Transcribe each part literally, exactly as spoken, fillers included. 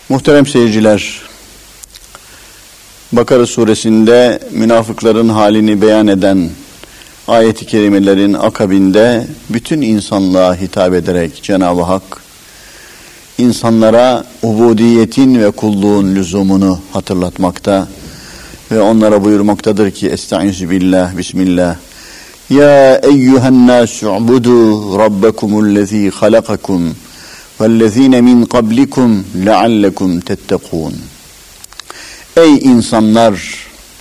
Muhterem seyirciler, Bakara suresinde münafıkların halini beyan eden ayet-i kerimelerin akabinde bütün insanlığa hitap ederek Cenab-ı Hak insanlara ubudiyetin ve kulluğun lüzumunu hatırlatmakta ve onlara buyurmaktadır ki Estaizu billah, Bismillah. Ya eyyühen nâs'u'budu rabbekumullezî halakakum vellezîne min qablikum leallekum tettekûn. Ey insanlar!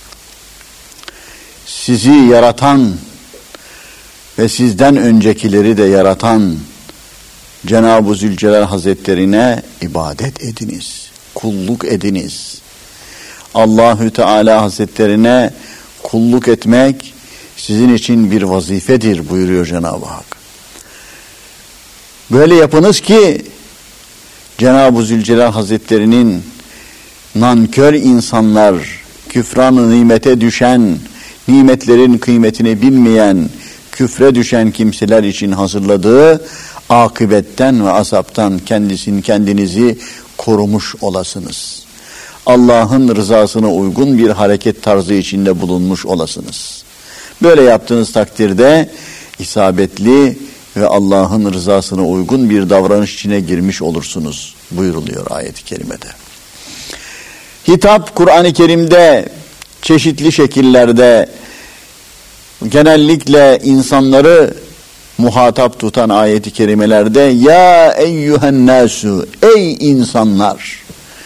Sizi yaratan ve sizden öncekileri de yaratan Cenab-ı Zülcelal Hazretlerine ibadet ediniz, kulluk ediniz. Allahü Teala Hazretlerine kulluk etmek sizin için bir vazifedir buyuruyor Cenab-ı Hak. Böyle yapınız ki Cenab-ı Zülcelal Hazretlerinin nankör insanlar, küfran-ı nimete düşen, nimetlerin kıymetini bilmeyen, küfre düşen kimseler için hazırladığı akıbetten ve azaptan kendisini kendinizi korumuş olasınız. Allah'ın rızasına uygun bir hareket tarzı içinde bulunmuş olasınız. Böyle yaptığınız takdirde isabetli ve Allah'ın rızasına uygun bir davranış içine girmiş olursunuz buyuruluyor ayet-i kerimede. Hitap Kur'an-ı Kerim'de çeşitli şekillerde genellikle insanları muhatap tutan ayet-i kerimelerde ya eyyühen nasu, ey insanlar.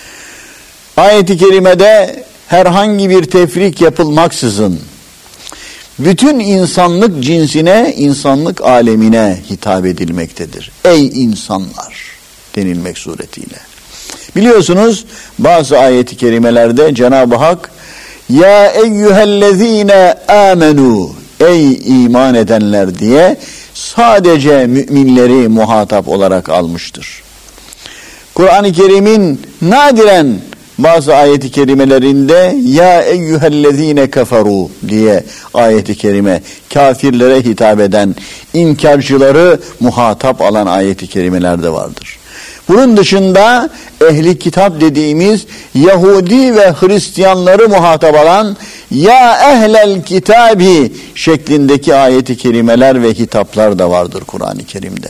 Ayet-i kerimede herhangi bir tefrik yapılmaksızın bütün insanlık cinsine, insanlık alemine hitap edilmektedir. Ey insanlar denilmek suretiyle. Biliyorsunuz bazı ayet-i kerimelerde Cenab-ı Hak ya eyyühellezine amenu, ey iman edenler diye sadece müminleri muhatap olarak almıştır. Kur'an-ı Kerim'in nadiren bazı ayet-i kerimelerinde ya eyyühellezine keferu diye ayet-i kerime kafirlere hitap eden, inkarcıları muhatap alan ayet-i kerimeler de vardır. Bunun dışında ehli kitap dediğimiz Yahudi ve Hristiyanları muhatap alan ya ehlel kitabi şeklindeki ayet-i kerimeler ve hitaplar da vardır Kur'an-ı Kerim'de.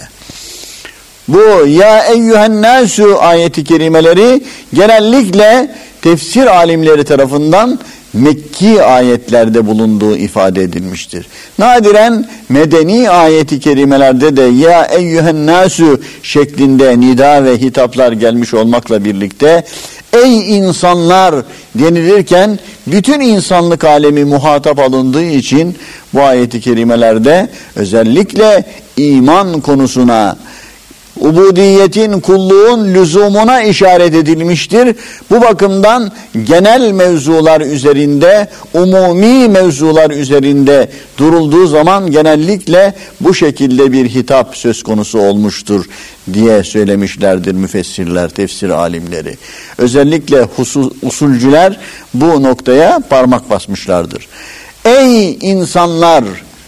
Bu ya eyyühen nasu ayet-i kerimeleri genellikle tefsir alimleri tarafından Mekki ayetlerde bulunduğu ifade edilmiştir. Nadiren medeni ayet-i kerimelerde de ya eyyühen nasu şeklinde nida ve hitaplar gelmiş olmakla birlikte ey insanlar denilirken bütün insanlık alemi muhatap alındığı için bu ayet-i kerimelerde özellikle iman konusuna, ubudiyetin, kulluğun lüzumuna işaret edilmiştir. Bu bakımdan genel mevzular üzerinde, umumi mevzular üzerinde durulduğu zaman genellikle bu şekilde bir hitap söz konusu olmuştur diye söylemişlerdir müfessirler, tefsir alimleri. Özellikle husus, usulcüler bu noktaya parmak basmışlardır. Ey insanlar!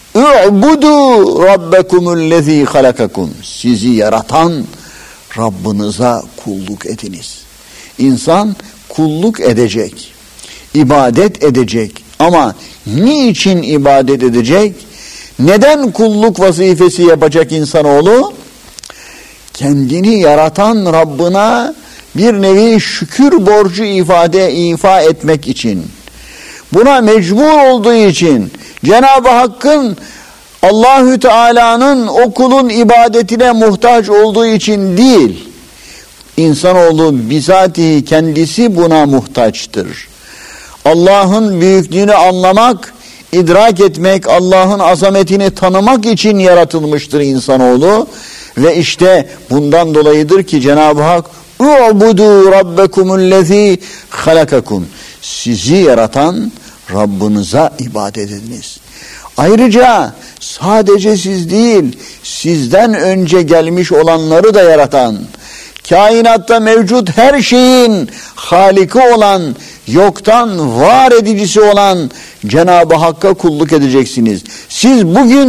U'budu rabbekumullezî halakakum. Sizi yaratan Rabbinize kulluk ediniz. İnsan kulluk edecek, ibadet edecek ama niçin ibadet edecek? Neden kulluk vazifesi yapacak insanoğlu? Kendini yaratan Rabbına bir nevi şükür borcu ifade ifa etmek için. Buna mecbur olduğu için Cenab-ı Hakk'ın Allahü Teala'nın o kulun ibadetine muhtaç olduğu için değil, insanoğlu bizatihi kendisi buna muhtaçtır. Allah'ın büyüklüğünü anlamak, idrak etmek, Allah'ın azametini tanımak için yaratılmıştır insanoğlu ve işte bundan dolayıdır ki Cenab-ı Hak "U'budu rabbekumullezî halakakum." Sizi yaratan Rabbinize ibadet ediniz. Ayrıca sadece siz değil, sizden önce gelmiş olanları da yaratan, kainatta mevcut her şeyin Haliki olan, yoktan var edicisi olan Cenab-ı Hakk'a kulluk edeceksiniz. Siz bugün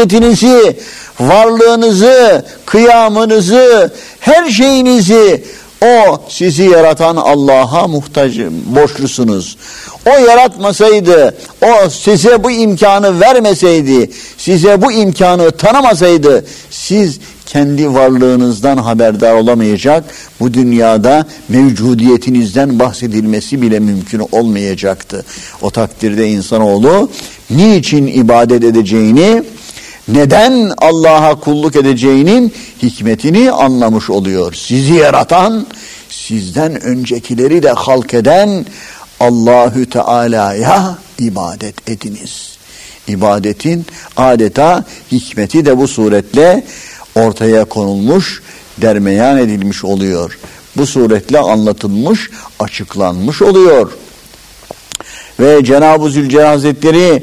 mevcudiyetinizi, varlığınızı, kıyamınızı, her şeyinizi O sizi yaratan Allah'a muhtaç, borçlusunuz. O yaratmasaydı, o size bu imkanı vermeseydi, size bu imkanı tanımasaydı, siz kendi varlığınızdan haberdar olamayacak, bu dünyada mevcudiyetinizden bahsedilmesi bile mümkün olmayacaktı. O takdirde insanoğlu niçin ibadet edeceğini, neden Allah'a kulluk edeceğinin hikmetini anlamış oluyor. Sizi yaratan, sizden öncekileri de halk eden Allahü Teala'ya ibadet ediniz. İbadetin adeta hikmeti de bu suretle ortaya konulmuş, dermeyan edilmiş oluyor. Bu suretle anlatılmış, açıklanmış oluyor. Ve Cenab-ı Zülcelal Hazretleri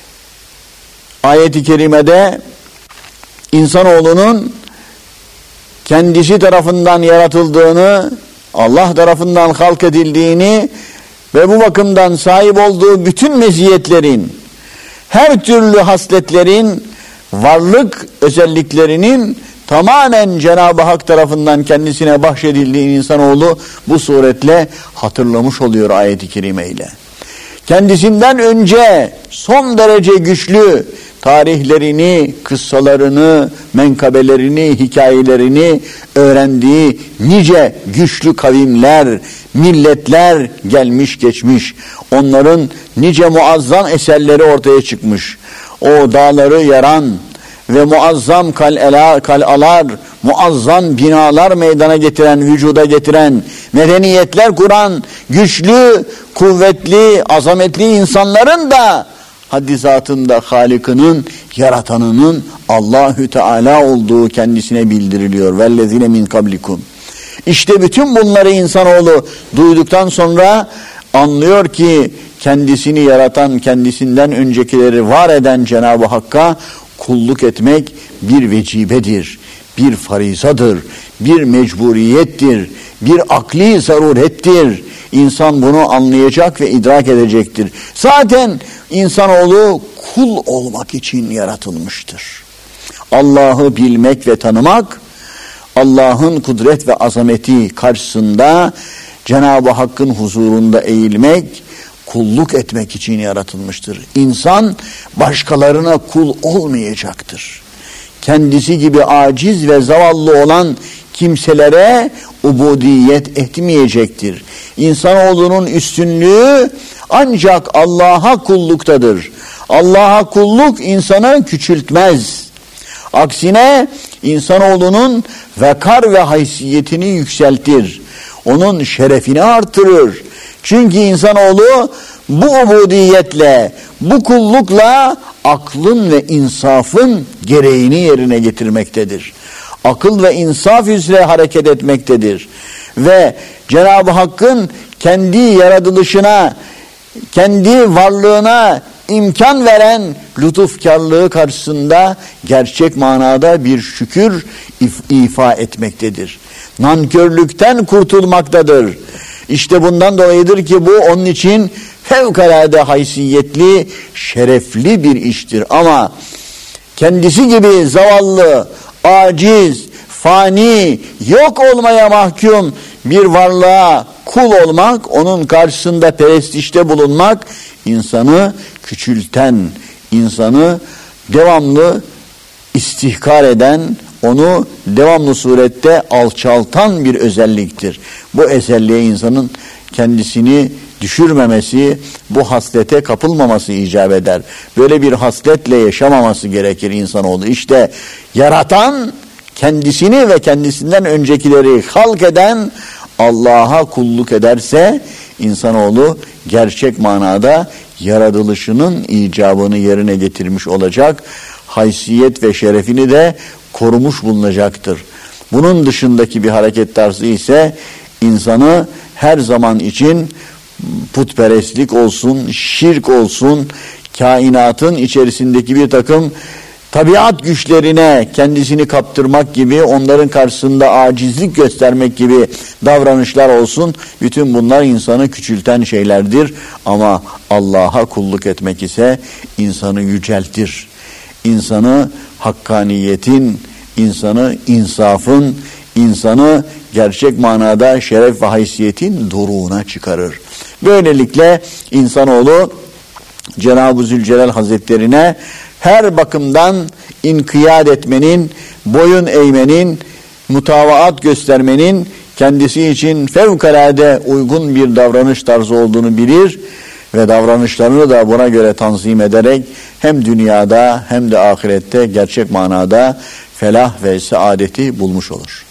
ayet-i kerimede insanoğlunun kendisi tarafından yaratıldığını, Allah tarafından halk edildiğini ve bu bakımdan sahip olduğu bütün meziyetlerin, her türlü hasletlerin, varlık özelliklerinin tamamen Cenab-ı Hak tarafından kendisine bahşedildiği insanoğlu bu suretle hatırlamış oluyor ayet-i kerimeyle. Kendisinden önce son derece güçlü tarihlerini, kıssalarını, menkabelerini, hikayelerini öğrendiği nice güçlü kavimler, milletler gelmiş geçmiş. Onların nice muazzam eserleri ortaya çıkmış. O dağları yaran ve muazzam kaleler, kalalar, muazzam binalar meydana getiren, vücuda getiren, medeniyetler kuran, güçlü, kuvvetli, azametli insanların da haddi zatında Halık'ının, yaratanının Allahü Teala olduğu kendisine bildiriliyor. Vellezine min kablikum. İşte bütün bunları insanoğlu duyduktan sonra anlıyor ki kendisini yaratan, kendisinden öncekileri var eden Cenab-ı Hakk'a kulluk etmek bir vecibedir, bir farizadır, bir mecburiyettir, bir akli zarurettir. İnsan bunu anlayacak ve idrak edecektir. Zaten insanoğlu kul olmak için yaratılmıştır. Allah'ı bilmek ve tanımak, Allah'ın kudret ve azameti karşısında Cenab-ı Hakk'ın huzurunda eğilmek, kulluk etmek için yaratılmıştır. İnsan başkalarına kul olmayacaktır. Kendisi gibi aciz ve zavallı olan kimselere ubudiyet etmeyecektir. İnsanoğlunun üstünlüğü ancak Allah'a kulluktadır. Allah'a kulluk insanı küçültmez. Aksine insanoğlunun vekar ve haysiyetini yükseltir. Onun şerefini artırır. Çünkü insanoğlu bu ubudiyetle, bu kullukla aklın ve insafın gereğini yerine getirmektedir. Akıl ve insaf üzere hareket etmektedir. Ve Cenab-ı Hakk'ın kendi yaratılışına, kendi varlığına imkan veren lütufkarlığı karşısında gerçek manada bir şükür if- ifa etmektedir. Nankörlükten kurtulmaktadır. İşte bundan dolayıdır ki bu onun için fevkalade haysiyetli, şerefli bir iştir. Ama kendisi gibi zavallı, aciz, fani, yok olmaya mahkum bir varlığa kul olmak, onun karşısında perestişte bulunmak, insanı küçülten, insanı devamlı istihkar eden, onu devamlı surette alçaltan bir özelliktir. Bu özelliğe insanın kendisini düşürmemesi, bu haslete kapılmaması icap eder. Böyle bir hasletle yaşamaması gerekir insanoğlu. İşte yaratan, kendisini ve kendisinden öncekileri halk eden Allah'a kulluk ederse insanoğlu gerçek manada yaratılışının icabını yerine getirmiş olacak. Haysiyet ve şerefini de korumuş bulunacaktır. Bunun dışındaki bir hareket tarzı ise insanı her zaman için putperestlik olsun, şirk olsun, kainatın içerisindeki bir takım tabiat güçlerine kendisini kaptırmak gibi, onların karşısında acizlik göstermek gibi davranışlar olsun. Bütün bunlar insanı küçülten şeylerdir. Ama Allah'a kulluk etmek ise insanı yüceltir. İnsanı hakkaniyetin, insanı insafın, insanı gerçek manada şeref ve haysiyetin doruğuna çıkarır. Böylelikle insanoğlu Cenab-ı Zülcelal Hazretlerine her bakımdan inkiyat etmenin, boyun eğmenin, mutavaat göstermenin kendisi için fevkalade uygun bir davranış tarzı olduğunu bilir ve davranışlarını da buna göre tanzim ederek hem dünyada hem de ahirette gerçek manada felah ve saadeti bulmuş olur.